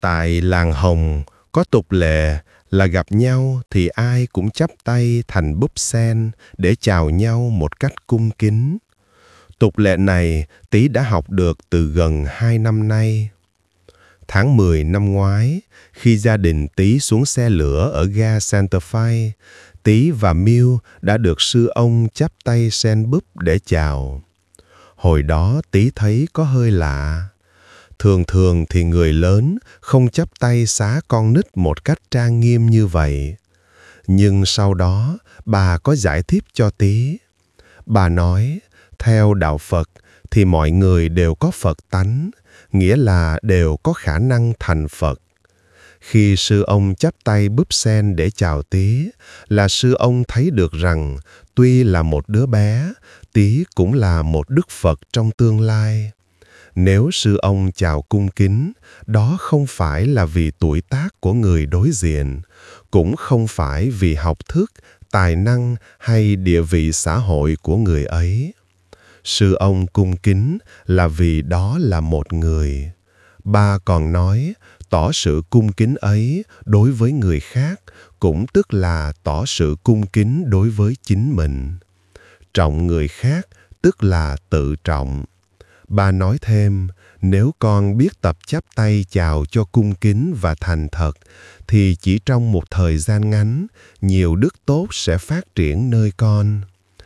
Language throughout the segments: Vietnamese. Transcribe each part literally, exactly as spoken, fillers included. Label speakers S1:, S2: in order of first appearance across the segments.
S1: Tại làng Hồng có tục lệ là gặp nhau thì ai cũng chắp tay thành búp sen để chào nhau một cách cung kính. Tục lệ này Tý đã học được từ gần hai năm nay. Tháng mười năm ngoái, khi gia đình Tý xuống xe lửa ở ga Santa Fe, Tý và Miu đã được sư ông chắp tay sen búp để chào. Hồi đó Tý thấy có hơi lạ. Thường thường thì người lớn không chắp tay xá con nít một cách trang nghiêm như vậy. Nhưng sau đó, bà có giải thích cho Tý. Bà nói, theo đạo Phật thì mọi người đều có Phật tánh, nghĩa là đều có khả năng thành Phật. Khi sư ông chắp tay búp sen để chào Tý, là sư ông thấy được rằng tuy là một đứa bé, Tý cũng là một Đức Phật trong tương lai. Nếu sư ông chào cung kính, đó không phải là vì tuổi tác của người đối diện, cũng không phải vì học thức, tài năng hay địa vị xã hội của người ấy. Sư ông cung kính là vì đó là một người. Bà còn nói, tỏ sự cung kính ấy đối với người khác cũng tức là tỏ sự cung kính đối với chính mình. Trọng người khác tức là tự trọng. Bà nói thêm, nếu con biết tập chắp tay chào cho cung kính và thành thật, thì chỉ trong một thời gian ngắn, nhiều đức tốt sẽ phát triển nơi con.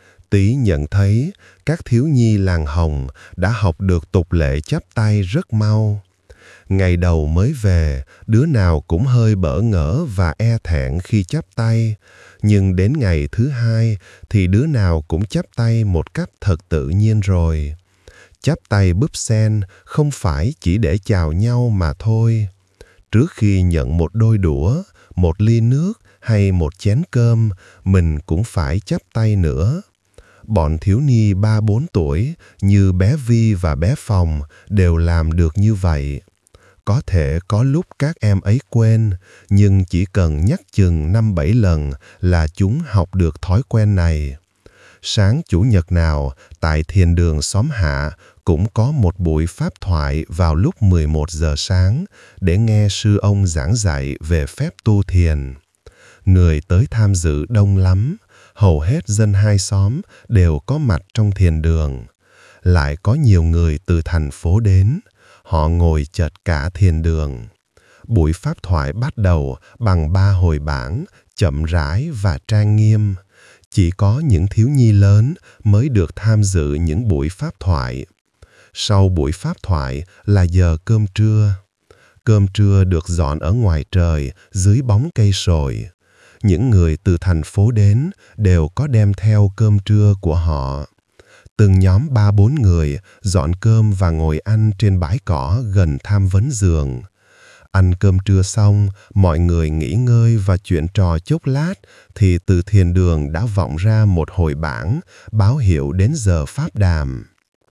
S1: Tý nhận thấy các thiếu nhi làng Hồng đã học được tục lệ chắp tay rất mau. Ngày đầu mới về, đứa nào cũng hơi bỡ ngỡ và e thẹn khi chắp tay, nhưng đến ngày thứ hai thì đứa nào cũng chắp tay một cách thật tự nhiên rồi. Chắp tay búp sen không phải chỉ để chào nhau mà thôi. Trước khi nhận một đôi đũa, một ly nước hay một chén cơm, mình cũng phải chắp tay nữa. Bọn thiếu nhi ba bốn tuổi như bé Vi và bé Phòng đều làm được như vậy. Có thể có lúc các em ấy quên, nhưng chỉ cần nhắc chừng năm bảy lần là chúng học được thói quen này. Sáng Chủ nhật nào, tại thiền đường xóm Hạ, cũng có một buổi pháp thoại vào lúc mười một giờ sáng để nghe sư ông giảng dạy về phép tu thiền. Người tới tham dự đông lắm, hầu hết dân hai xóm đều có mặt trong thiền đường. Lại có nhiều người từ thành phố đến, họ ngồi chật cả thiền đường. Buổi pháp thoại bắt đầu bằng ba hồi bảng, chậm rãi và trang nghiêm. Chỉ có những thiếu nhi lớn mới được tham dự những buổi pháp thoại. Sau buổi pháp thoại là giờ cơm trưa. Cơm trưa được dọn ở ngoài trời dưới bóng cây sồi. Những người từ thành phố đến đều có đem theo cơm trưa của họ. Từng nhóm ba bốn người dọn cơm và ngồi ăn trên bãi cỏ gần tham vấn giường. Ăn cơm trưa xong, mọi người nghỉ ngơi và chuyện trò chốc lát thì từ thiền đường đã vọng ra một hồi bảng báo hiệu đến giờ pháp đàm.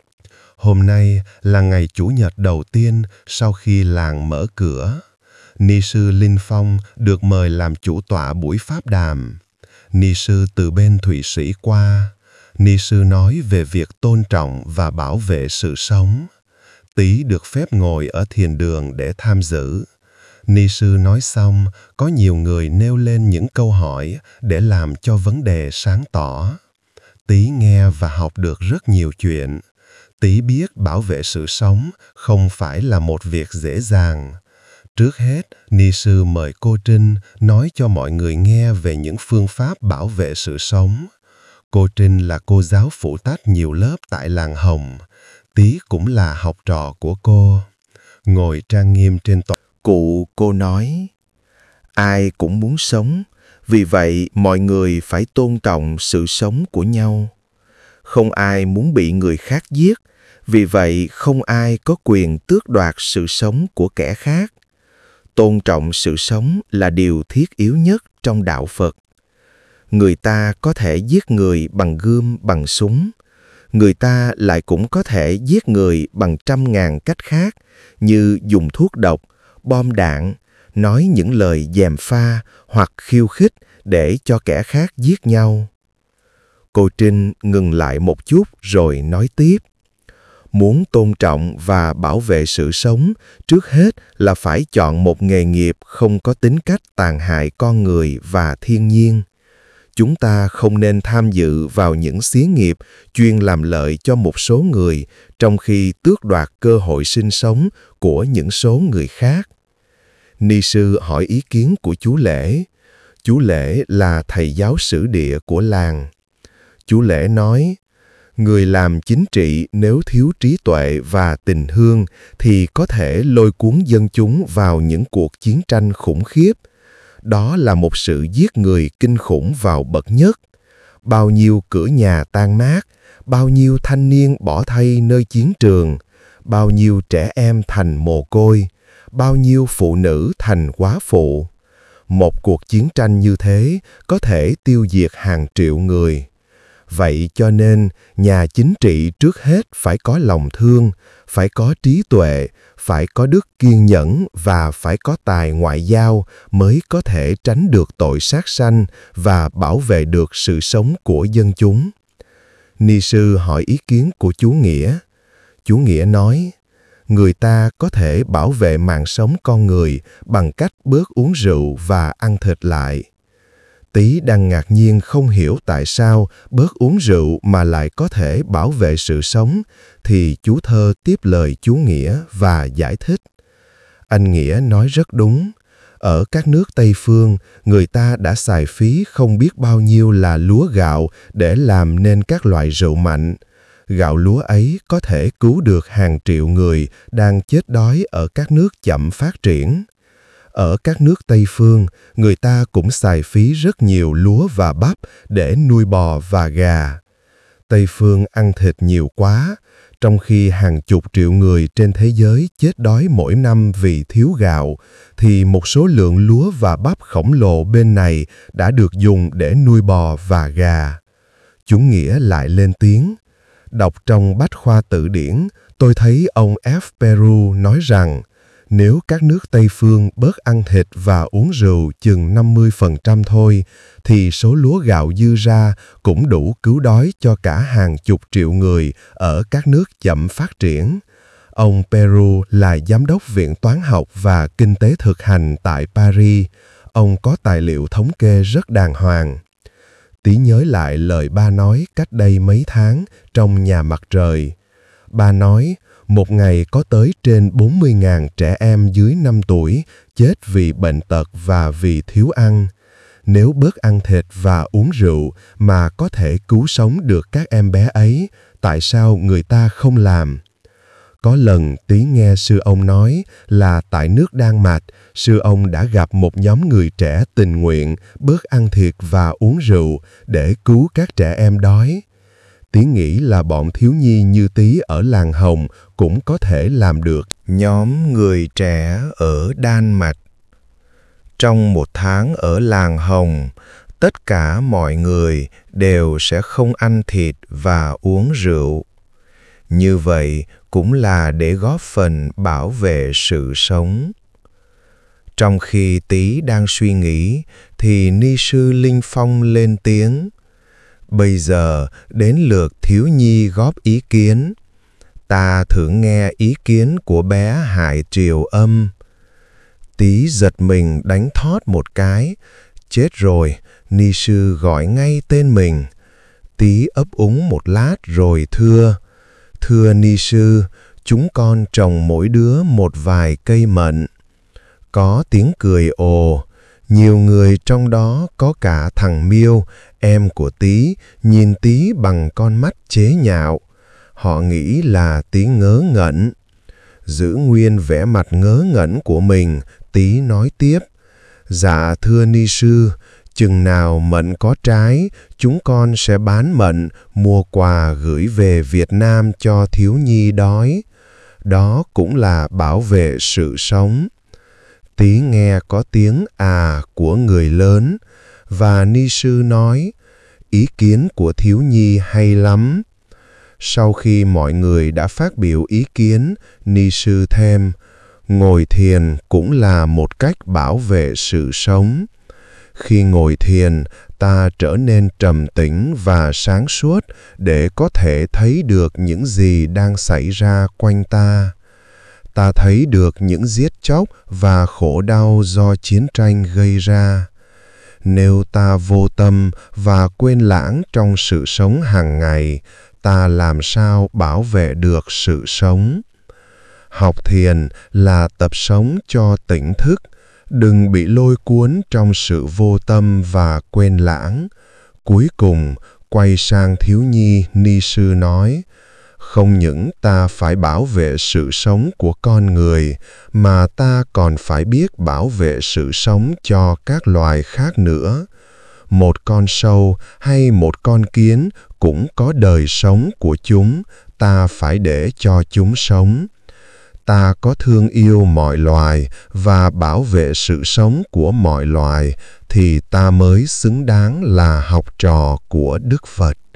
S1: Hôm nay là ngày Chủ nhật đầu tiên sau khi làng mở cửa. Ni sư Linh Phong được mời làm chủ tọa buổi pháp đàm. Ni sư từ bên Thụy Sĩ qua. Ni sư nói về việc tôn trọng và bảo vệ sự sống. Tý được phép ngồi ở thiền đường để tham dự. Ni sư nói xong, có nhiều người nêu lên những câu hỏi để làm cho vấn đề sáng tỏ. Tý nghe và học được rất nhiều chuyện. Tý biết bảo vệ sự sống không phải là một việc dễ dàng. Trước hết, Ni sư mời cô Trinh nói cho mọi người nghe về những phương pháp bảo vệ sự sống. Cô Trinh là cô giáo phụ trách nhiều lớp tại làng Hồng. Tý cũng là học trò của cô. Ngồi trang nghiêm trên tòa cụ, cô nói, ai cũng muốn sống, vì vậy mọi người phải tôn trọng sự sống của nhau. Không ai muốn bị người khác giết, vì vậy không ai có quyền tước đoạt sự sống của kẻ khác. Tôn trọng sự sống là điều thiết yếu nhất trong đạo Phật. Người ta có thể giết người bằng gươm, bằng súng. Người ta lại cũng có thể giết người bằng trăm ngàn cách khác, như dùng thuốc độc, bom đạn, nói những lời gièm pha hoặc khiêu khích để cho kẻ khác giết nhau. Cô Trinh ngừng lại một chút rồi nói tiếp. Muốn tôn trọng và bảo vệ sự sống, trước hết là phải chọn một nghề nghiệp không có tính cách tàn hại con người và thiên nhiên. Chúng ta không nên tham dự vào những xí nghiệp chuyên làm lợi cho một số người, trong khi tước đoạt cơ hội sinh sống của những số người khác. Ni sư hỏi ý kiến của chú Lễ. Chú Lễ là thầy giáo sử địa của làng. Chú Lễ nói, người làm chính trị nếu thiếu trí tuệ và tình thương thì có thể lôi cuốn dân chúng vào những cuộc chiến tranh khủng khiếp. Đó là một sự giết người kinh khủng vào bậc nhất. Bao nhiêu cửa nhà tan nát, bao nhiêu thanh niên bỏ thay nơi chiến trường, bao nhiêu trẻ em thành mồ côi, bao nhiêu phụ nữ thành quá phụ. Một cuộc chiến tranh như thế có thể tiêu diệt hàng triệu người. Vậy cho nên, nhà chính trị trước hết phải có lòng thương, phải có trí tuệ, phải có đức kiên nhẫn và phải có tài ngoại giao mới có thể tránh được tội sát sanh và bảo vệ được sự sống của dân chúng. Ni sư hỏi ý kiến của chú Nghĩa. Chú Nghĩa nói, người ta có thể bảo vệ mạng sống con người bằng cách bớt uống rượu và ăn thịt lại. Tý đang ngạc nhiên không hiểu tại sao bớt uống rượu mà lại có thể bảo vệ sự sống, thì chú Thơ tiếp lời chú Nghĩa và giải thích. Anh Nghĩa nói rất đúng. Ở các nước Tây Phương, người ta đã xài phí không biết bao nhiêu là lúa gạo để làm nên các loại rượu mạnh. Gạo lúa ấy có thể cứu được hàng triệu người đang chết đói ở các nước chậm phát triển. Ở các nước Tây Phương, người ta cũng xài phí rất nhiều lúa và bắp để nuôi bò và gà. Tây Phương ăn thịt nhiều quá, trong khi hàng chục triệu người trên thế giới chết đói mỗi năm vì thiếu gạo, thì một số lượng lúa và bắp khổng lồ bên này đã được dùng để nuôi bò và gà. Chú Nghĩa lại lên tiếng. Đọc trong Bách Khoa Tự Điển, tôi thấy ông F. Peru nói rằng, nếu các nước Tây Phương bớt ăn thịt và uống rượu chừng năm mươi phần trăm thôi, thì số lúa gạo dư ra cũng đủ cứu đói cho cả hàng chục triệu người ở các nước chậm phát triển. Ông Peru là giám đốc Viện Toán học và Kinh tế thực hành tại Paris. Ông có tài liệu thống kê rất đàng hoàng. Tí nhớ lại lời ba nói cách đây mấy tháng trong Nhà Mặt Trời. Ba nói, một ngày có tới trên bốn mươi nghìn trẻ em dưới năm tuổi chết vì bệnh tật và vì thiếu ăn. Nếu bớt ăn thịt và uống rượu mà có thể cứu sống được các em bé ấy, tại sao người ta không làm? Có lần Tí nghe sư ông nói là tại nước Đan Mạch, sư ông đã gặp một nhóm người trẻ tình nguyện bớt ăn thịt và uống rượu để cứu các trẻ em đói. Tí nghĩ là bọn thiếu nhi như Tí ở làng Hồng cũng có thể làm được. Nhóm người trẻ ở Đan Mạch. Trong một tháng ở làng Hồng, tất cả mọi người đều sẽ không ăn thịt và uống rượu. Như vậy cũng là để góp phần bảo vệ sự sống. Trong khi Tí đang suy nghĩ, thì ni sư Linh Phong lên tiếng. Bây giờ đến lượt thiếu nhi góp ý kiến. Ta thử nghe ý kiến của bé Hải Triều Âm. Tí giật mình đánh thót một cái. Chết rồi, ni sư gọi ngay tên mình. Tí ấp úng một lát rồi thưa. Thưa ni sư, chúng con trồng mỗi đứa một vài cây mận. Có tiếng cười ồ. Nhiều người trong đó có cả thằng Miêu, em của Tí, nhìn Tí bằng con mắt chế nhạo. Họ nghĩ là Tí ngớ ngẩn. Giữ nguyên vẻ mặt ngớ ngẩn của mình, Tí nói tiếp. Dạ thưa ni sư, chừng nào mận có trái, chúng con sẽ bán mận, mua quà gửi về Việt Nam cho thiếu nhi đói. Đó cũng là bảo vệ sự sống. Tí nghe có tiếng à của người lớn, và ni sư nói, ý kiến của thiếu nhi hay lắm. Sau khi mọi người đã phát biểu ý kiến, ni sư thêm, ngồi thiền cũng là một cách bảo vệ sự sống. Khi ngồi thiền, ta trở nên trầm tĩnh và sáng suốt để có thể thấy được những gì đang xảy ra quanh ta. Ta thấy được những giết chóc và khổ đau do chiến tranh gây ra. Nếu ta vô tâm và quên lãng trong sự sống hàng ngày, ta làm sao bảo vệ được sự sống? Học thiền là tập sống cho tỉnh thức, đừng bị lôi cuốn trong sự vô tâm và quên lãng. Cuối cùng, quay sang thiếu nhi, ni sư nói, không những ta phải bảo vệ sự sống của con người, mà ta còn phải biết bảo vệ sự sống cho các loài khác nữa. Một con sâu hay một con kiến cũng có đời sống của chúng, ta phải để cho chúng sống. Ta có thương yêu mọi loài và bảo vệ sự sống của mọi loài, thì ta mới xứng đáng là học trò của Đức Phật.